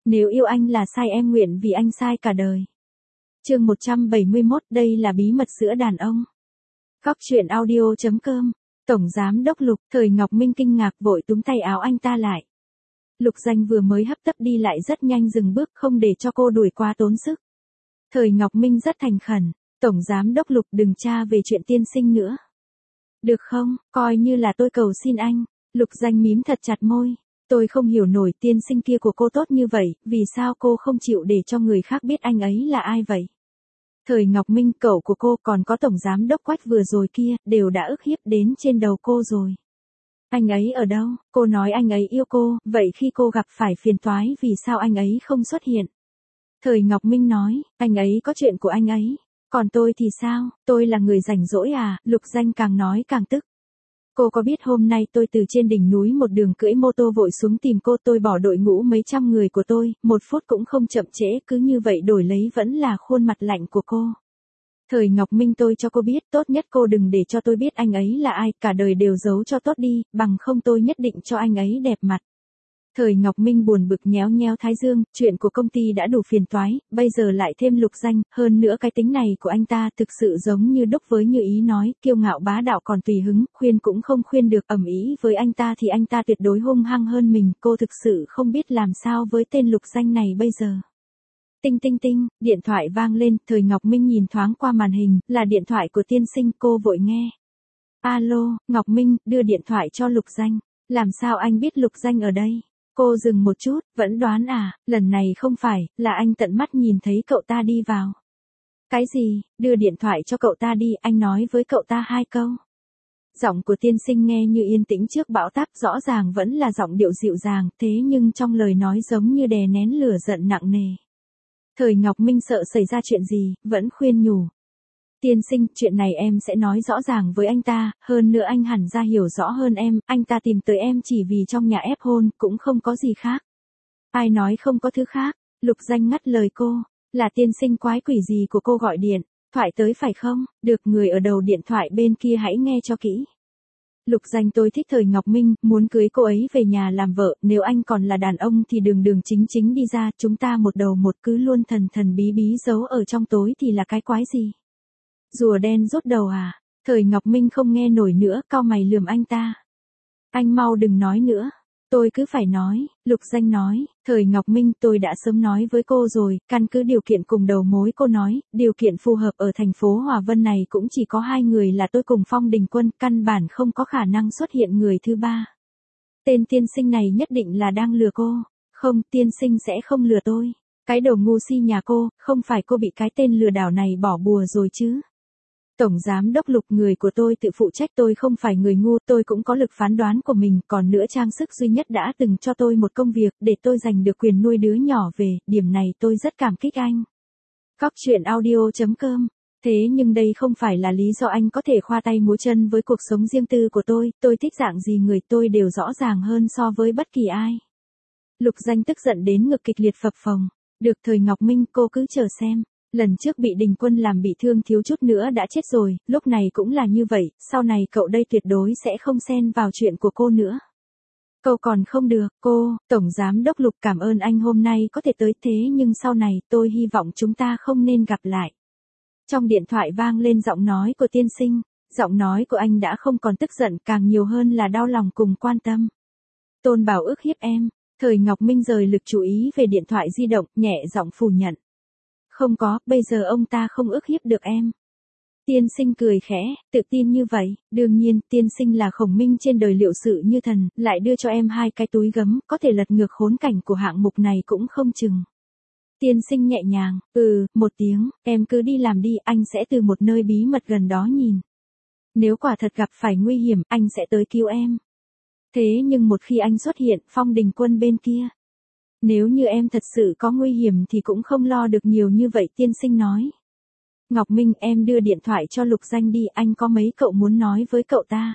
Nếu yêu anh là sai em nguyện vì anh sai cả đời. Chương 171, đây là bí mật giữa đàn ông. Góc truyện audio.com. Tổng giám đốc Lục, Thời Ngọc Minh kinh ngạc vội túm tay áo anh ta lại. Lục Danh vừa mới hấp tấp đi lại rất nhanh dừng bước không để cho cô đuổi qua tốn sức. Thời Ngọc Minh rất thành khẩn, Tổng giám đốc Lục đừng tra về chuyện tiên sinh nữa. Được không, coi như là tôi cầu xin anh. Lục Danh mím thật chặt môi. Tôi không hiểu nổi tiên sinh kia của cô tốt như vậy, vì sao cô không chịu để cho người khác biết anh ấy là ai vậy? Thời Ngọc Minh, cậu của cô còn có tổng giám đốc Quách vừa rồi kia, đều đã ức hiếp đến trên đầu cô rồi. Anh ấy ở đâu? Cô nói anh ấy yêu cô, vậy khi cô gặp phải phiền toái vì sao anh ấy không xuất hiện? Thời Ngọc Minh nói, anh ấy có chuyện của anh ấy. Còn tôi thì sao? Tôi là người rảnh rỗi à? Lục Danh càng nói càng tức. Cô có biết hôm nay tôi từ trên đỉnh núi một đường cưỡi mô tô vội xuống tìm cô, tôi bỏ đội ngũ mấy trăm người của tôi, 1 phút cũng không chậm trễ, cứ như vậy đổi lấy vẫn là khuôn mặt lạnh của cô. Thời Ngọc Minh, tôi cho cô biết, tốt nhất cô đừng để cho tôi biết anh ấy là ai, cả đời đều giấu cho tốt đi, bằng không tôi nhất định cho anh ấy đẹp mặt. Thời Ngọc Minh buồn bực nhéo nhéo thái dương, chuyện của công ty đã đủ phiền toái, bây giờ lại thêm Lục Danh, hơn nữa cái tính này của anh ta thực sự giống như đúc với Như Ý nói, kiêu ngạo bá đạo còn tùy hứng, khuyên cũng không khuyên được, ầm ĩ với anh ta thì anh ta tuyệt đối hung hăng hơn mình, cô thực sự không biết làm sao với tên Lục Danh này bây giờ. Tinh tinh tinh, điện thoại vang lên, Thời Ngọc Minh nhìn thoáng qua màn hình, là điện thoại của tiên sinh, cô vội nghe. Alo, Ngọc Minh, đưa điện thoại cho Lục Danh. Làm sao anh biết Lục Danh ở đây? Cô dừng một chút, vẫn đoán à, lần này không phải, là anh tận mắt nhìn thấy cậu ta đi vào. Cái gì, đưa điện thoại cho cậu ta đi, anh nói với cậu ta 2 câu. Giọng của tiên sinh nghe như yên tĩnh trước bão táp, rõ ràng vẫn là giọng điệu dịu dàng, thế nhưng trong lời nói giống như đè nén lửa giận nặng nề. Thời Ngọc Minh sợ xảy ra chuyện gì, vẫn khuyên nhủ. Tiên sinh, chuyện này em sẽ nói rõ ràng với anh ta, hơn nữa anh hẳn ra hiểu rõ hơn em, anh ta tìm tới em chỉ vì trong nhà ép hôn, cũng không có gì khác. Ai nói không có thứ khác? Lục Danh ngắt lời cô, là tiên sinh quái quỷ gì của cô gọi điện, thoại tới phải không? Được, người ở đầu điện thoại bên kia hãy nghe cho kỹ. Lục Danh, tôi thích Thời Ngọc Minh, muốn cưới cô ấy về nhà làm vợ, nếu anh còn là đàn ông thì đường đường chính chính đi ra, chúng ta một đầu một cứ luôn thần thần bí bí giấu ở trong tối thì là cái quái gì? Rùa đen rút đầu à? Thời Ngọc Minh không nghe nổi nữa, cau mày lườm anh ta. Anh mau đừng nói nữa. Tôi cứ phải nói, Lục Danh nói, Thời Ngọc Minh, tôi đã sớm nói với cô rồi, căn cứ điều kiện cùng đầu mối cô nói, điều kiện phù hợp ở thành phố Hòa Vân này cũng chỉ có 2 người là tôi cùng Phong Đình Quân, căn bản không có khả năng xuất hiện người thứ ba. Tên tiên sinh này nhất định là đang lừa cô. Không, tiên sinh sẽ không lừa tôi. Cái đồ ngu si nhà cô, không phải cô bị cái tên lừa đảo này bỏ bùa rồi chứ? Tổng giám đốc Lục, người của tôi tự phụ trách, tôi không phải người ngu, tôi cũng có lực phán đoán của mình, còn nữa trang sức duy nhất đã từng cho tôi một công việc, để tôi giành được quyền nuôi đứa nhỏ về, điểm này tôi rất cảm kích anh. Góc truyện audio.com. Thế nhưng đây không phải là lý do anh có thể khoa tay múa chân với cuộc sống riêng tư của tôi thích dạng gì người tôi đều rõ ràng hơn so với bất kỳ ai. Lục Danh tức giận đến ngực kịch liệt phập phồng. Được, Thời Ngọc Minh, cô cứ chờ xem. Lần trước bị Đình Quân làm bị thương thiếu chút nữa đã chết rồi, lúc này cũng là như vậy, sau này cậu đây tuyệt đối sẽ không xen vào chuyện của cô nữa. Cậu còn không được, cô, Tổng Giám đốc Lục, cảm ơn anh hôm nay có thể tới, thế nhưng sau này tôi hy vọng chúng ta không nên gặp lại. Trong điện thoại vang lên giọng nói của tiên sinh, giọng nói của anh đã không còn tức giận, càng nhiều hơn là đau lòng cùng quan tâm. Tôn Bảo ức hiếp em. Thời Ngọc Minh rời lực chú ý về điện thoại di động, nhẹ giọng phủ nhận. Không có, bây giờ ông ta không ức hiếp được em. Tiên sinh cười khẽ, tự tin như vậy, đương nhiên, tiên sinh là Khổng Minh trên đời liệu sự như thần, lại đưa cho em 2 cái túi gấm, có thể lật ngược khốn cảnh của hạng mục này cũng không chừng. Tiên sinh nhẹ nhàng, một tiếng, em cứ đi làm đi, anh sẽ từ một nơi bí mật gần đó nhìn. Nếu quả thật gặp phải nguy hiểm, anh sẽ tới cứu em. Thế nhưng một khi anh xuất hiện, Phong Đình Quân bên kia. Nếu như em thật sự có nguy hiểm thì cũng không lo được nhiều như vậy, tiên sinh nói. Ngọc Minh, em đưa điện thoại cho Lục Danh đi, anh có mấy cậu muốn nói với cậu ta.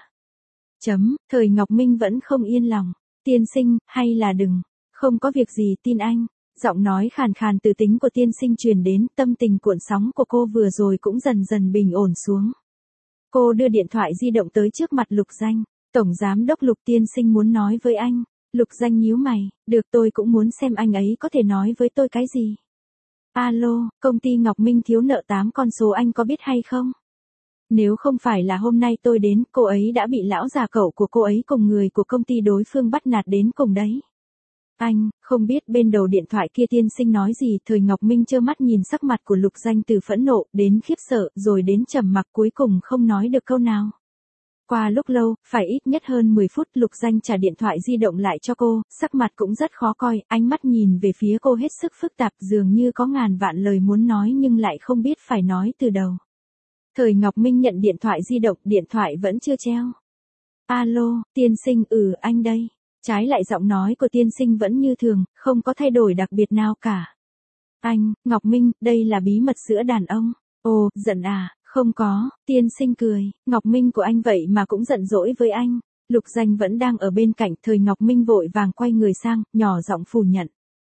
Thời Ngọc Minh vẫn không yên lòng. Tiên sinh, hay là đừng. Không có việc gì, tin anh. Giọng nói khàn khàn từ tính của tiên sinh truyền đến, tâm tình cuộn sóng của cô vừa rồi cũng dần dần bình ổn xuống. Cô đưa điện thoại di động tới trước mặt Lục Danh. Tổng giám đốc Lục, tiên sinh muốn nói với anh. Lục Danh nhíu mày, được tôi cũng muốn xem anh ấy có thể nói với tôi cái gì. Alo, công ty Ngọc Minh thiếu nợ 8 con số anh có biết hay không? Nếu không phải là hôm nay tôi đến, cô ấy đã bị lão già cẩu của cô ấy cùng người của công ty đối phương bắt nạt đến cùng đấy. Anh, không biết bên đầu điện thoại kia tiên sinh nói gì, Thời Ngọc Minh trơ mắt nhìn sắc mặt của Lục Danh từ phẫn nộ, đến khiếp sợ, rồi đến trầm mặc cuối cùng không nói được câu nào. Qua lúc lâu, phải ít nhất hơn 10 phút Lục Danh trả điện thoại di động lại cho cô, sắc mặt cũng rất khó coi, ánh mắt nhìn về phía cô hết sức phức tạp dường như có ngàn vạn lời muốn nói nhưng lại không biết phải nói từ đầu. Thời Ngọc Minh nhận điện thoại di động, điện thoại vẫn chưa treo. Alo, tiên sinh, anh đây. Trái lại giọng nói của tiên sinh vẫn như thường, không có thay đổi đặc biệt nào cả. Anh, Ngọc Minh, đây là bí mật giữa đàn ông. Ồ, giận à, không có, tiên sinh cười, Ngọc Minh của anh vậy mà cũng giận dỗi với anh. Lục Danh vẫn đang ở bên cạnh, Thời Ngọc Minh vội vàng quay người sang, nhỏ giọng phủ nhận.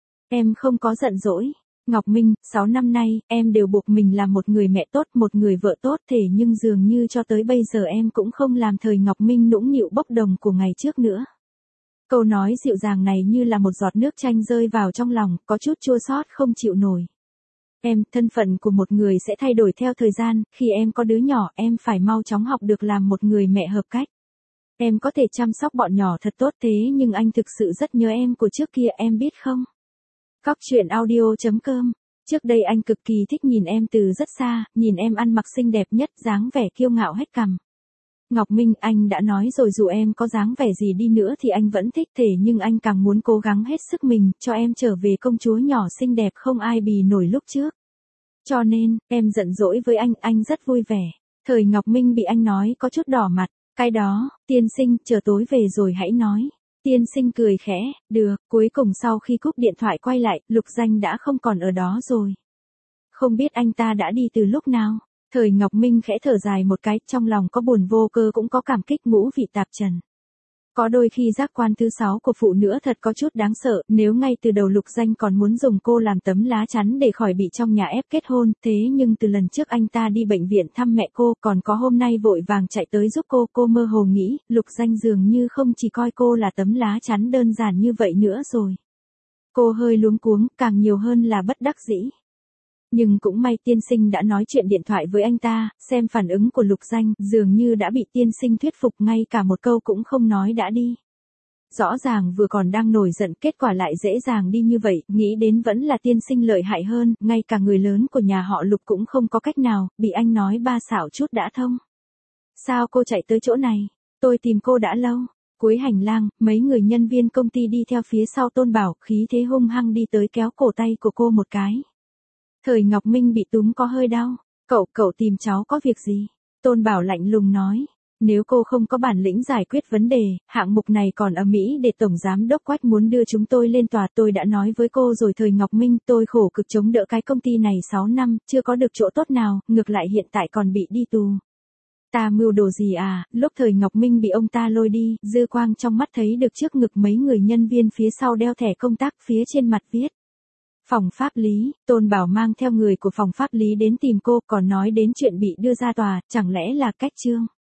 Em không có giận dỗi. Ngọc Minh, 6 năm nay, em đều buộc mình làm một người mẹ tốt, một người vợ tốt thế nhưng dường như cho tới bây giờ em cũng không làm Thời Ngọc Minh nũng nịu bốc đồng của ngày trước nữa. Câu nói dịu dàng này như là một giọt nước chanh rơi vào trong lòng, có chút chua xót không chịu nổi. Em, thân phận của một người sẽ thay đổi theo thời gian, khi em có đứa nhỏ, em phải mau chóng học được làm một người mẹ hợp cách. Em có thể chăm sóc bọn nhỏ thật tốt thế nhưng anh thực sự rất nhớ em của trước kia em biết không? Cóc truyện audio.com. Trước đây anh cực kỳ thích nhìn em từ rất xa, nhìn em ăn mặc xinh đẹp nhất, dáng vẻ kiêu ngạo hết cằm. Ngọc Minh, anh đã nói rồi dù em có dáng vẻ gì đi nữa thì anh vẫn thích thế nhưng anh càng muốn cố gắng hết sức mình, cho em trở về công chúa nhỏ xinh đẹp không ai bì nổi lúc trước. Cho nên, em giận dỗi với anh rất vui vẻ. Thời Ngọc Minh bị anh nói có chút đỏ mặt, cái đó, tiên sinh, chờ tối về rồi hãy nói. Tiên sinh cười khẽ, được, cuối cùng sau khi cúp điện thoại quay lại, Lục Danh đã không còn ở đó rồi. Không biết anh ta đã đi từ lúc nào. Thời Ngọc Minh khẽ thở dài một cái, trong lòng có buồn vô cơ cũng có cảm kích ngũ vị tạp trần. Có đôi khi giác quan thứ 6 của phụ nữ thật có chút đáng sợ, nếu ngay từ đầu Lục Danh còn muốn dùng cô làm tấm lá chắn để khỏi bị trong nhà ép kết hôn, thế nhưng từ lần trước anh ta đi bệnh viện thăm mẹ cô, còn có hôm nay vội vàng chạy tới giúp cô mơ hồ nghĩ, Lục Danh dường như không chỉ coi cô là tấm lá chắn đơn giản như vậy nữa rồi. Cô hơi luống cuống, càng nhiều hơn là bất đắc dĩ. Nhưng cũng may tiên sinh đã nói chuyện điện thoại với anh ta, xem phản ứng của Lục Danh, dường như đã bị tiên sinh thuyết phục ngay cả một câu cũng không nói đã đi. Rõ ràng vừa còn đang nổi giận kết quả lại dễ dàng đi như vậy, nghĩ đến vẫn là tiên sinh lợi hại hơn, ngay cả người lớn của nhà họ Lục cũng không có cách nào, bị anh nói ba xảo chút đã thông. Sao cô chạy tới chỗ này? Tôi tìm cô đã lâu. Cuối hành lang, mấy người nhân viên công ty đi theo phía sau Tôn Bảo, khí thế hung hăng đi tới kéo cổ tay của cô một cái. Thời Ngọc Minh bị túm có hơi đau. Cậu tìm cháu có việc gì? Tôn Bảo lạnh lùng nói. Nếu cô không có bản lĩnh giải quyết vấn đề, hạng mục này còn ở Mỹ để Tổng Giám Đốc Quách muốn đưa chúng tôi lên tòa. Tôi đã nói với cô rồi Thời Ngọc Minh, tôi khổ cực chống đỡ cái công ty này 6 năm, chưa có được chỗ tốt nào, ngược lại hiện tại còn bị đi tù. Ta mưu đồ gì à? Lúc Thời Ngọc Minh bị ông ta lôi đi, dư quang trong mắt thấy được trước ngực mấy người nhân viên phía sau đeo thẻ công tác, phía trên mặt viết. Phòng pháp lý, Tôn Bảo mang theo người của phòng pháp lý đến tìm cô, còn nói đến chuyện bị đưa ra tòa, chẳng lẽ là cách trương.